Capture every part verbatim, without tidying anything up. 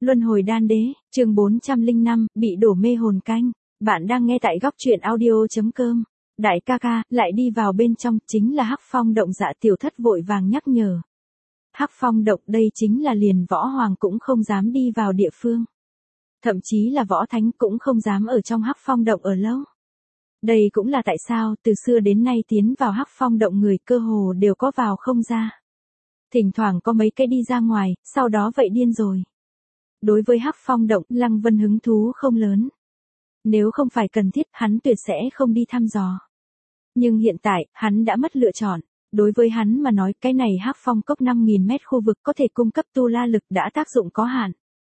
Luân hồi đan đế, chương bốn trăm lẻ năm, bị đổ mê hồn canh. Bạn đang nghe tại góc truyện audio chấm com. Đại ca ca, lại đi vào bên trong, chính là Hắc Phong động. Dạ Tiểu Thất vội vàng nhắc nhở. Hắc Phong động đây chính là liền võ hoàng cũng không dám đi vào địa phương. Thậm chí là võ thánh cũng không dám ở trong Hắc Phong động ở lâu. Đây cũng là tại sao từ xưa đến nay tiến vào Hắc Phong động người cơ hồ đều có vào không ra. Thỉnh thoảng có mấy cái đi ra ngoài, sau đó vậy điên rồi. Đối với Hắc Phong động, Lăng Vân hứng thú không lớn. Nếu không phải cần thiết, hắn tuyệt sẽ không đi thăm dò. Nhưng hiện tại, hắn đã mất lựa chọn. Đối với hắn mà nói, cái này Hắc Phong cốc năm nghìn mét khu vực có thể cung cấp tu la lực đã tác dụng có hạn.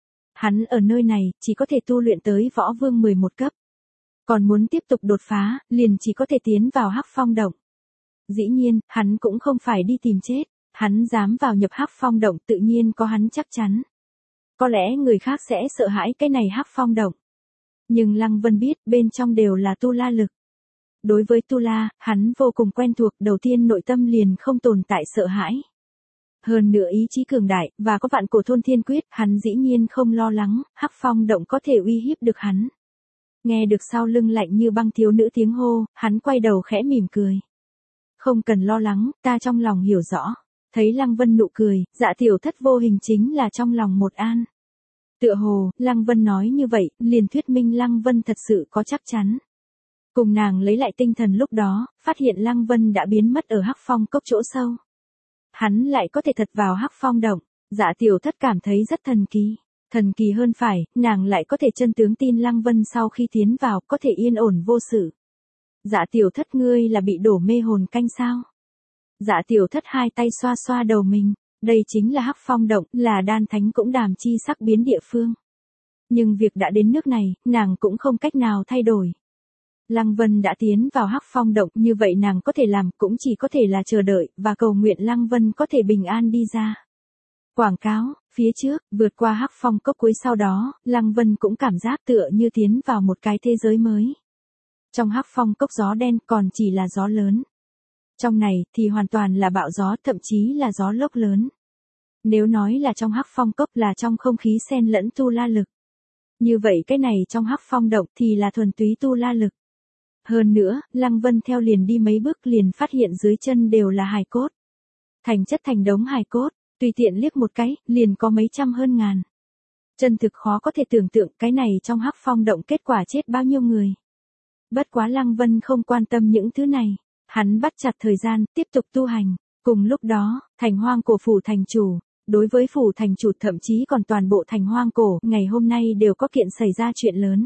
Hắn ở nơi này, chỉ có thể tu luyện tới võ vương mười một cấp. Còn muốn tiếp tục đột phá, liền chỉ có thể tiến vào Hắc Phong động. Dĩ nhiên, hắn cũng không phải đi tìm chết. Hắn dám vào nhập Hắc Phong động tự nhiên có hắn chắc chắn. Có lẽ người khác sẽ sợ hãi cái này Hắc Phong động. Nhưng Lăng Vân biết bên trong đều là tu la lực. Đối với tu la, hắn vô cùng quen thuộc, đầu tiên nội tâm liền không tồn tại sợ hãi. Hơn nữa ý chí cường đại, và có vạn cổ thôn thiên quyết, hắn dĩ nhiên không lo lắng, Hắc Phong động có thể uy hiếp được hắn. Nghe được sau lưng lạnh như băng thiếu nữ tiếng hô, hắn quay đầu khẽ mỉm cười. Không cần lo lắng, ta trong lòng hiểu rõ. Thấy Lăng Vân nụ cười, Dạ Tiểu Thất vô hình chính là trong lòng một an. Tựa hồ, Lăng Vân nói như vậy, liền thuyết minh Lăng Vân thật sự có chắc chắn. Cùng nàng lấy lại tinh thần lúc đó, phát hiện Lăng Vân đã biến mất ở Hắc Phong cốc chỗ sâu. Hắn lại có thể thật vào Hắc Phong động, Dạ Tiểu Thất cảm thấy rất thần kỳ. Thần kỳ hơn phải, nàng lại có thể chân tướng tin Lăng Vân sau khi tiến vào có thể yên ổn vô sự. Dạ Tiểu Thất ngươi là bị đổ mê hồn canh sao? Dạ Tiểu Thất hai tay xoa xoa đầu mình, đây chính là Hắc Phong động, là đan thánh cũng đàm chi sắc biến địa phương. Nhưng việc đã đến nước này, nàng cũng không cách nào thay đổi. Lăng Vân đã tiến vào Hắc Phong động, như vậy nàng có thể làm cũng chỉ có thể là chờ đợi, và cầu nguyện Lăng Vân có thể bình an đi ra. Quảng cáo, phía trước, vượt qua Hắc Phong cốc cuối sau đó, Lăng Vân cũng cảm giác tựa như tiến vào một cái thế giới mới. Trong Hắc Phong cốc gió đen còn chỉ là gió lớn. Trong này thì hoàn toàn là bão gió, thậm chí là gió lốc lớn. Nếu nói là trong Hắc Phong cốc là trong không khí xen lẫn tu la lực. Như vậy cái này trong Hắc Phong động thì là thuần túy tu la lực. Hơn nữa, Lăng Vân theo liền đi mấy bước liền phát hiện dưới chân đều là hài cốt. Thành chất thành đống hài cốt, tùy tiện liếc một cái, liền có mấy trăm hơn ngàn. Chân thực khó có thể tưởng tượng cái này trong Hắc Phong động kết quả chết bao nhiêu người. Bất quá Lăng Vân không quan tâm những thứ này. Hắn bắt chặt thời gian, tiếp tục tu hành. Cùng lúc đó, thành hoang cổ phủ thành chủ. Đối với phủ thành chủ thậm chí còn toàn bộ thành hoang cổ, ngày hôm nay đều có kiện xảy ra chuyện lớn.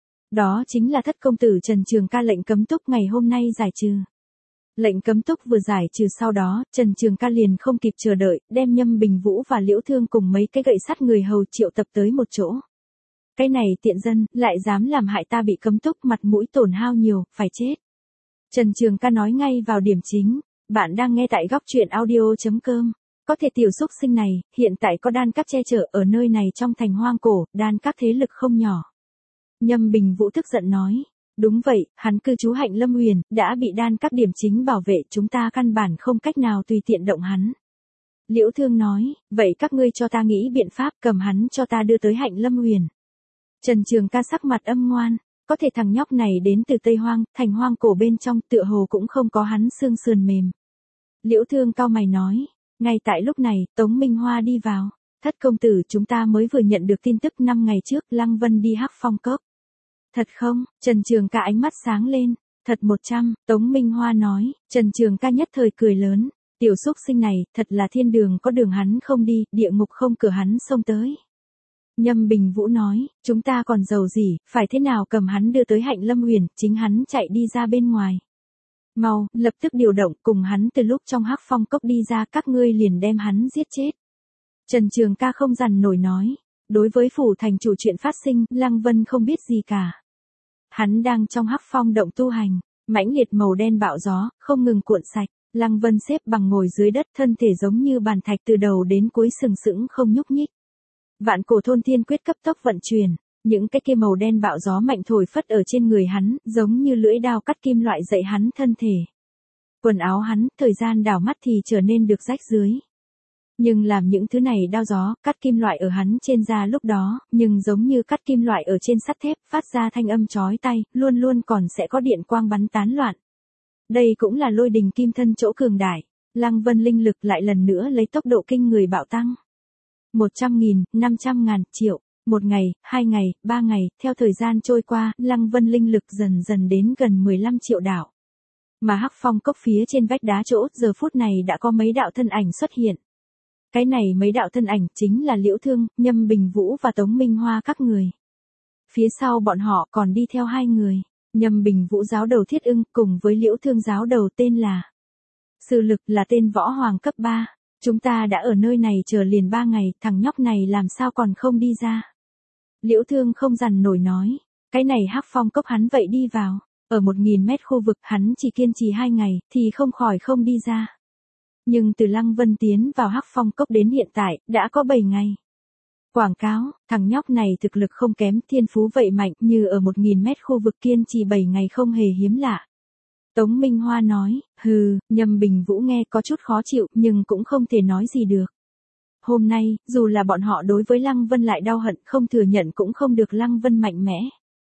Đó chính là thất công tử Trần Trường Ca lệnh cấm túc ngày hôm nay giải trừ. Lệnh cấm túc vừa giải trừ sau đó, Trần Trường Ca liền không kịp chờ đợi, đem Nhâm Bình Vũ và Liễu Thương cùng mấy cái gậy sắt người hầu triệu tập tới một chỗ. Cái này tiện dân, lại dám làm hại ta bị cấm túc, mặt mũi tổn hao nhiều, phải chết. Trần Trường Ca nói ngay vào điểm chính, bạn đang nghe tại góc truyện audio chấm com. Có thể tiểu xúc sinh này, hiện tại có đan các che chở ở nơi này trong thành hoang cổ, đan các thế lực không nhỏ. Nhâm Bình Vũ tức giận nói, đúng vậy, hắn cư trú Hạnh Lâm Huyền, đã bị đan các điểm chính bảo vệ, chúng ta căn bản không cách nào tùy tiện động hắn. Liễu Thương nói, vậy các ngươi cho ta nghĩ biện pháp cầm hắn cho ta đưa tới Hạnh Lâm Huyền. Trần Trường Ca sắc mặt âm ngoan. Có thể thằng nhóc này đến từ Tây Hoang, thành hoang cổ bên trong tựa hồ cũng không có hắn xương sườn mềm. Liễu Thương cau mày nói, ngay tại lúc này, Tống Minh Hoa đi vào. Thất công tử chúng ta mới vừa nhận được tin tức năm ngày trước Lăng Vân đi Hắc Phong cốc. Thật không? Trần Trường Ca ánh mắt sáng lên. Thật một trăm, Tống Minh Hoa nói, Trần Trường Ca nhất thời cười lớn. Tiểu xúc sinh này, thật là thiên đường có đường hắn không đi, địa ngục không cửa hắn xông tới. Nhâm Bình Vũ nói, chúng ta còn giàu gì, phải thế nào cầm hắn đưa tới Hạnh Lâm Huyền, chính hắn chạy đi ra bên ngoài. Mau, lập tức điều động, cùng hắn từ lúc trong Hắc Phong cốc đi ra, các ngươi liền đem hắn giết chết. Trần Trường Ca không dằn nổi nói, đối với phủ thành chủ chuyện phát sinh, Lăng Vân không biết gì cả. Hắn đang trong Hắc Phong động tu hành, mãnh liệt màu đen bạo gió, không ngừng cuộn sạch, Lăng Vân xếp bằng ngồi dưới đất, thân thể giống như bàn thạch từ đầu đến cuối sừng sững không nhúc nhích. Vạn cổ thôn thiên quyết cấp tốc vận chuyển, những cái kia màu đen bạo gió mạnh thổi phất ở trên người hắn, giống như lưỡi dao cắt kim loại dậy hắn thân thể. Quần áo hắn, thời gian đảo mắt thì trở nên được rách dưới. Nhưng làm những thứ này đao gió, cắt kim loại ở hắn trên da lúc đó, nhưng giống như cắt kim loại ở trên sắt thép, phát ra thanh âm chói tai, luôn luôn còn sẽ có điện quang bắn tán loạn. Đây cũng là lôi đình kim thân chỗ cường đại. Lăng Vân linh lực lại lần nữa lấy tốc độ kinh người bạo tăng. một trăm nghìn, năm trăm ngàn, triệu, một ngày, hai ngày, ba ngày, theo thời gian trôi qua, Lăng Vân linh lực dần dần đến gần mười lăm triệu đạo. Mà Hắc Phong cốc phía trên vách đá chỗ, giờ phút này đã có mấy đạo thân ảnh xuất hiện. Cái này mấy đạo thân ảnh chính là Liễu Thương, Nhâm Bình Vũ và Tống Minh Hoa các người. Phía sau bọn họ còn đi theo hai người, Nhâm Bình Vũ giáo đầu Thiết Ưng cùng với Liễu Thương giáo đầu tên là Sư Lực, là tên võ hoàng cấp ba. Chúng ta đã ở nơi này chờ liền ba ngày, thằng nhóc này làm sao còn không đi ra. Liễu Thương không dằn nổi nói, cái này Hắc Phong cốc hắn vậy đi vào, ở một nghìn mét khu vực hắn chỉ kiên trì hai ngày, thì không khỏi không đi ra. Nhưng từ Lăng Vân tiến vào Hắc Phong cốc đến hiện tại, đã có bảy ngày. Quảng cáo, thằng nhóc này thực lực không kém, thiên phú vậy mạnh, như ở một nghìn mét khu vực kiên trì bảy ngày không hề hiếm lạ. Tống Minh Hoa nói, hừ, Nhâm Bình Vũ nghe có chút khó chịu, nhưng cũng không thể nói gì được. Hôm nay, dù là bọn họ đối với Lăng Vân lại đau hận, không thừa nhận cũng không được Lăng Vân mạnh mẽ.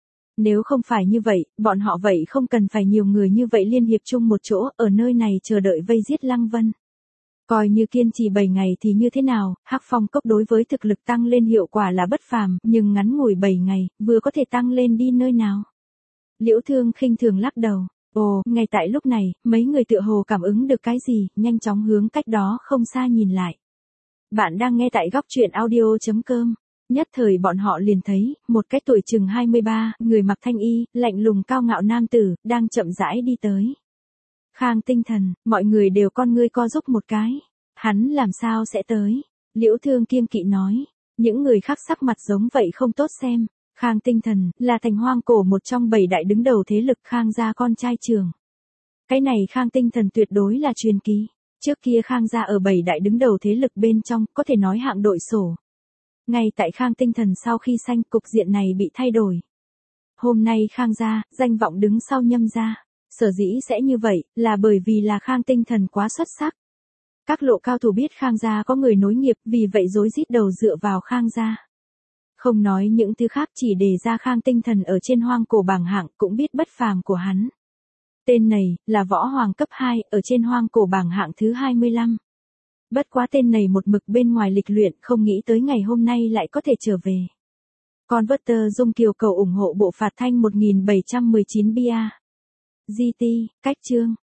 Nếu không phải như vậy, bọn họ vậy không cần phải nhiều người như vậy liên hiệp chung một chỗ, ở nơi này chờ đợi vây giết Lăng Vân. Coi như kiên trì bảy ngày thì như thế nào, Hắc Phong cốc đối với thực lực tăng lên hiệu quả là bất phàm, nhưng ngắn ngủi bảy ngày, vừa có thể tăng lên đi nơi nào. Liễu Thương khinh thường lắc đầu. Ồ, ngay tại lúc này, mấy người tựa hồ cảm ứng được cái gì, nhanh chóng hướng cách đó không xa nhìn lại. Bạn đang nghe tại góc truyện audio chấm com. Nhất thời bọn họ liền thấy, một cái tuổi chừng hai mươi ba, người mặc thanh y, lạnh lùng cao ngạo nam tử, đang chậm rãi đi tới. Khang Tinh Thần, mọi người đều con ngươi co giúp một cái. Hắn làm sao sẽ tới? Liễu Thương kiêng kỵ nói. Những người khác sắc mặt giống vậy không tốt xem. Khang Tinh Thần, là thành hoang cổ một trong bảy đại đứng đầu thế lực Khang gia con trai trưởng. Cái này Khang Tinh Thần tuyệt đối là truyền kỳ. Trước kia Khang gia ở bảy đại đứng đầu thế lực bên trong, có thể nói hạng đội sổ. Ngay tại Khang Tinh Thần sau khi sanh, cục diện này bị thay đổi. Hôm nay Khang gia, danh vọng đứng sau Nhâm gia. Sở dĩ sẽ như vậy, là bởi vì là Khang Tinh Thần quá xuất sắc. Các lộ cao thủ biết Khang gia có người nối nghiệp, vì vậy rối rít đầu dựa vào Khang gia. Không nói những thứ khác, chỉ đề ra Khang Tinh Thần ở trên hoang cổ bảng hạng cũng biết bất phàm của hắn. Tên này, là võ hoàng cấp hai, ở trên hoang cổ bảng hạng thứ hai mươi lăm. Bất quá tên này một mực bên ngoài lịch luyện, không nghĩ tới ngày hôm nay lại có thể trở về. Converter Dung Kiều cầu ủng hộ bộ phạt thanh một nghìn bảy trăm mười chín bia. giê tê, cách chương.